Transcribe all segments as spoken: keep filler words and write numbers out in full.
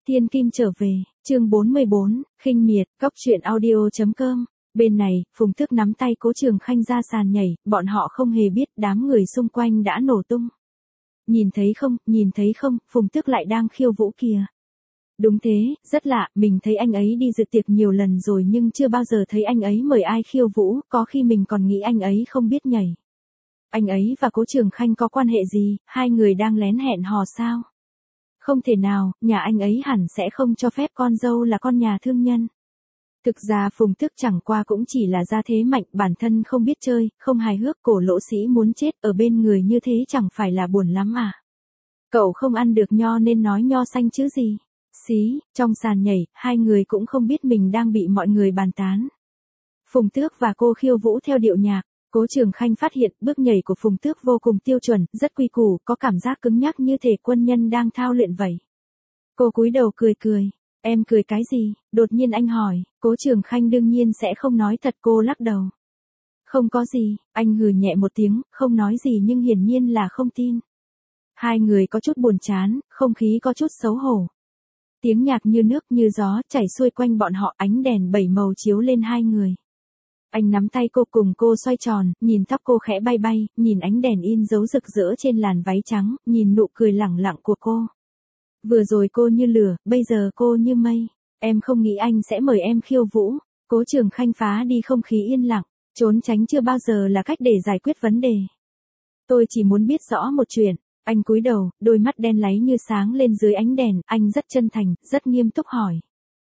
Thiên Kim trở về, chương bốn mươi bốn, khinh miệt, góc truyện audio chấm com. Bên này, Phùng Tước nắm tay Cố Trường Khanh ra sàn nhảy, bọn họ không hề biết đám người xung quanh đã nổ tung. Nhìn thấy không, nhìn thấy không, Phùng Tước lại đang khiêu vũ kìa. Đúng thế, rất lạ, mình thấy anh ấy đi dự tiệc nhiều lần rồi nhưng chưa bao giờ thấy anh ấy mời ai khiêu vũ, có khi mình còn nghĩ anh ấy không biết nhảy. Anh ấy và Cố Trường Khanh có quan hệ gì, hai người đang lén hẹn hò sao? Không thể nào, nhà anh ấy hẳn sẽ không cho phép con dâu là con nhà thương nhân. Thực ra Phùng Tước chẳng qua cũng chỉ là gia thế mạnh, bản thân không biết chơi, không hài hước, cổ lỗ sĩ muốn chết, ở bên người như thế chẳng phải là buồn lắm à? Cậu không ăn được nho nên nói nho xanh chứ gì? Xí, trong sàn nhảy, hai người cũng không biết mình đang bị mọi người bàn tán. Phùng Tước và cô khiêu vũ theo điệu nhạc. Cố Trường Khanh phát hiện bước nhảy của Phùng Tước vô cùng tiêu chuẩn, rất quy củ, có cảm giác cứng nhắc như thể quân nhân đang thao luyện vậy. Cô cúi đầu cười cười. Em cười cái gì? Đột nhiên anh hỏi. Cố Trường Khanh đương nhiên sẽ không nói thật, cô lắc đầu. Không có gì, anh hừ nhẹ một tiếng, không nói gì nhưng hiển nhiên là không tin. Hai người có chút buồn chán, không khí có chút xấu hổ. Tiếng nhạc như nước như gió chảy xuôi quanh bọn họ, ánh đèn bảy màu chiếu lên hai người. Anh nắm tay cô cùng cô xoay tròn, nhìn tóc cô khẽ bay bay, nhìn ánh đèn in dấu rực rỡ trên làn váy trắng, nhìn nụ cười lẳng lặng của cô. Vừa rồi cô như lửa, bây giờ cô như mây. Em không nghĩ anh sẽ mời em khiêu vũ. Cố Trường Khanh phá đi không khí yên lặng, trốn tránh chưa bao giờ là cách để giải quyết vấn đề. Tôi chỉ muốn biết rõ một chuyện. Anh cúi đầu, đôi mắt đen láy như sáng lên dưới ánh đèn, anh rất chân thành, rất nghiêm túc hỏi.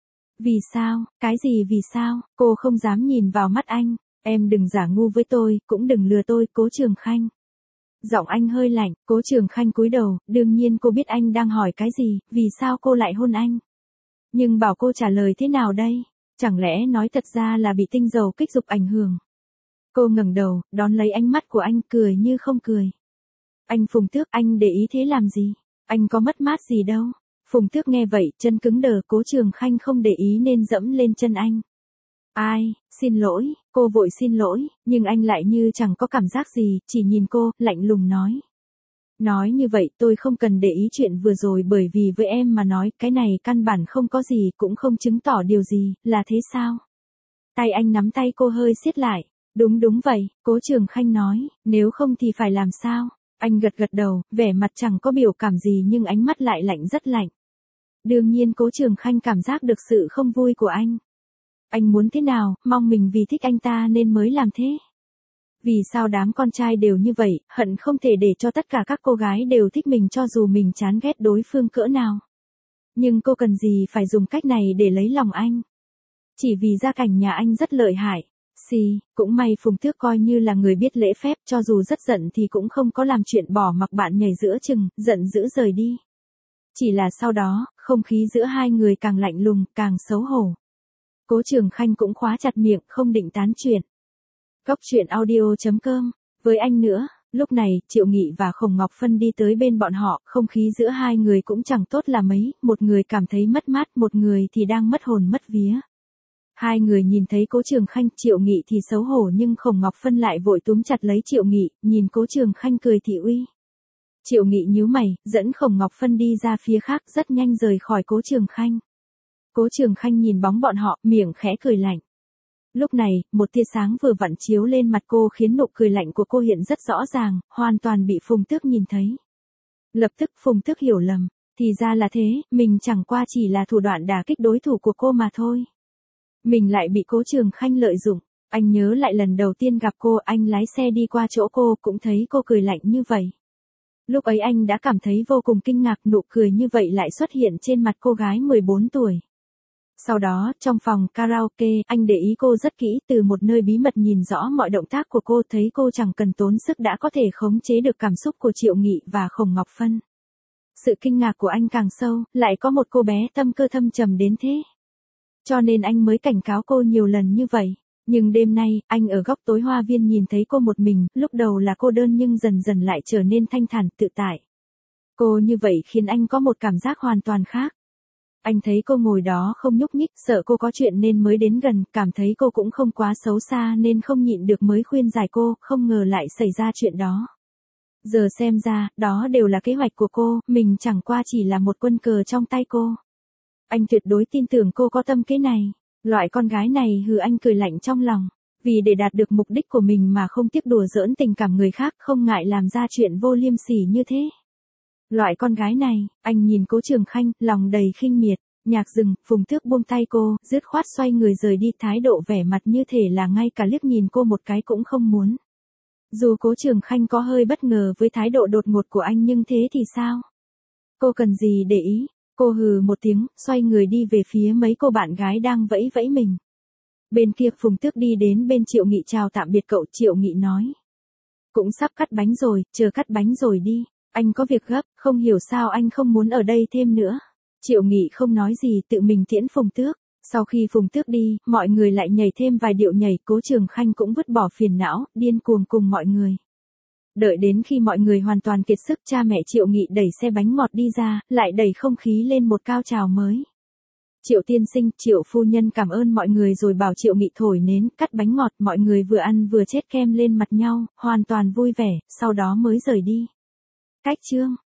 Vì sao, cái gì vì sao, cô không dám nhìn vào mắt anh, em đừng giả ngu với tôi, cũng đừng lừa tôi, Cố Trường Khanh. Giọng anh hơi lạnh, Cố Trường Khanh cúi đầu, đương nhiên cô biết anh đang hỏi cái gì, vì sao cô lại hôn anh. Nhưng bảo cô trả lời thế nào đây, chẳng lẽ nói thật ra là bị tinh dầu kích dục ảnh hưởng. Cô ngẩng đầu, đón lấy ánh mắt của anh, cười như không cười. Anh Phùng Tước, anh để ý thế làm gì, anh có mất mát gì đâu. Phùng Tước nghe vậy, chân cứng đờ, Cố Trường Khanh không để ý nên dẫm lên chân anh. Ai, xin lỗi, cô vội xin lỗi, nhưng anh lại như chẳng có cảm giác gì, chỉ nhìn cô, lạnh lùng nói. Nói như vậy tôi không cần để ý chuyện vừa rồi bởi vì với em mà nói, cái này căn bản không có gì, cũng không chứng tỏ điều gì, là thế sao? Tay anh nắm tay cô hơi siết lại. Đúng đúng vậy, Cố Trường Khanh nói, nếu không thì phải làm sao? Anh gật gật đầu, vẻ mặt chẳng có biểu cảm gì nhưng ánh mắt lại lạnh rất lạnh. Đương nhiên Cố Trường Khanh cảm giác được sự không vui của anh. Anh muốn thế nào, mong mình vì thích anh ta nên mới làm thế. Vì sao đám con trai đều như vậy, hận không thể để cho tất cả các cô gái đều thích mình cho dù mình chán ghét đối phương cỡ nào. Nhưng cô cần gì phải dùng cách này để lấy lòng anh. Chỉ vì gia cảnh nhà anh rất lợi hại. Xì, cũng may Phùng Tước coi như là người biết lễ phép, cho dù rất giận thì cũng không có làm chuyện bỏ mặc bạn nhảy giữa chừng, giận dữ rời đi. Chỉ là sau đó, không khí giữa hai người càng lạnh lùng, càng xấu hổ. Cố Trường Khanh cũng khóa chặt miệng, không định tán chuyện. Góc truyện audio chấm com, với anh nữa, lúc này, Triệu Nghị và Khổng Ngọc Phân đi tới bên bọn họ, không khí giữa hai người cũng chẳng tốt là mấy, một người cảm thấy mất mát, một người thì đang mất hồn mất vía. Hai người nhìn thấy Cố Trường Khanh, Triệu Nghị thì xấu hổ nhưng Khổng Ngọc Phân lại vội túm chặt lấy Triệu Nghị, nhìn Cố Trường Khanh cười thị uy. Triệu Nghị nhíu mày, dẫn Khổng Ngọc Phân đi ra phía khác, rất nhanh rời khỏi Cố Trường Khanh. Cố Trường Khanh nhìn bóng bọn họ, miệng khẽ cười lạnh. Lúc này, một tia sáng vừa vặn chiếu lên mặt cô khiến nụ cười lạnh của cô hiện rất rõ ràng, hoàn toàn bị Phùng Tước nhìn thấy. Lập tức Phùng Tước hiểu lầm, thì ra là thế, mình chẳng qua chỉ là thủ đoạn đả kích đối thủ của cô mà thôi. Mình lại bị Cố Trường Khanh lợi dụng. Anh nhớ lại lần đầu tiên gặp cô, anh lái xe đi qua chỗ cô cũng thấy cô cười lạnh như vậy. Lúc ấy anh đã cảm thấy vô cùng kinh ngạc, nụ cười như vậy lại xuất hiện trên mặt cô gái mười bốn tuổi. Sau đó, trong phòng karaoke, anh để ý cô rất kỹ, từ một nơi bí mật nhìn rõ mọi động tác của cô, thấy cô chẳng cần tốn sức đã có thể khống chế được cảm xúc của Triệu Nghị và Khổng Ngọc Phân. Sự kinh ngạc của anh càng sâu, lại có một cô bé tâm cơ thâm trầm đến thế. Cho nên anh mới cảnh cáo cô nhiều lần như vậy. Nhưng đêm nay, anh ở góc tối hoa viên nhìn thấy cô một mình, lúc đầu là cô đơn nhưng dần dần lại trở nên thanh thản, tự tại. Cô như vậy khiến anh có một cảm giác hoàn toàn khác. Anh thấy cô ngồi đó không nhúc nhích, sợ cô có chuyện nên mới đến gần, cảm thấy cô cũng không quá xấu xa nên không nhịn được mới khuyên giải cô, không ngờ lại xảy ra chuyện đó. Giờ xem ra, đó đều là kế hoạch của cô, mình chẳng qua chỉ là một quân cờ trong tay cô. Anh tuyệt đối tin tưởng cô có tâm kế này. Loại con gái này hừ, anh cười lạnh trong lòng. Vì để đạt được mục đích của mình mà không tiếc đùa giỡn tình cảm người khác, không ngại làm ra chuyện vô liêm sỉ như thế. Loại con gái này, anh nhìn Cố Trường Khanh, lòng đầy khinh miệt. Nhạc dừng, Phùng Tước buông tay cô, dứt khoát xoay người rời đi, thái độ vẻ mặt như thể là ngay cả liếc nhìn cô một cái cũng không muốn. Dù Cố Trường Khanh có hơi bất ngờ với thái độ đột ngột của anh nhưng thế thì sao? Cô cần gì để ý? Cô hừ một tiếng, xoay người đi về phía mấy cô bạn gái đang vẫy vẫy mình. Bên kia Phùng Tước đi đến bên Triệu Nghị chào tạm biệt cậu. Triệu Nghị nói. Cũng sắp cắt bánh rồi, chờ cắt bánh rồi đi. Anh có việc gấp, không hiểu sao anh không muốn ở đây thêm nữa. Triệu Nghị không nói gì, tự mình tiễn Phùng Tước. Sau khi Phùng Tước đi, mọi người lại nhảy thêm vài điệu nhảy. Cố Trường Khanh cũng vứt bỏ phiền não, điên cuồng cùng mọi người. Đợi đến khi mọi người hoàn toàn kiệt sức, cha mẹ Triệu Nghị đẩy xe bánh ngọt đi ra, lại đẩy không khí lên một cao trào mới. Triệu tiên sinh, Triệu phu nhân cảm ơn mọi người rồi bảo Triệu Nghị thổi nến, cắt bánh ngọt, mọi người vừa ăn vừa chết kem lên mặt nhau, hoàn toàn vui vẻ, sau đó mới rời đi. Cách chương